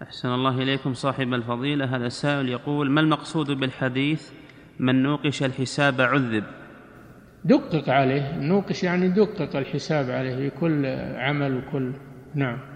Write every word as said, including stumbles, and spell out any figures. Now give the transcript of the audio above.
أحسن الله إليكم صاحب الفضيلة. هذا السائل يقول: ما المقصود بالحديث من نوقش الحساب عذب؟ دقق عليه، نوقش يعني دقق الحساب عليه في كل عمل وكل. نعم.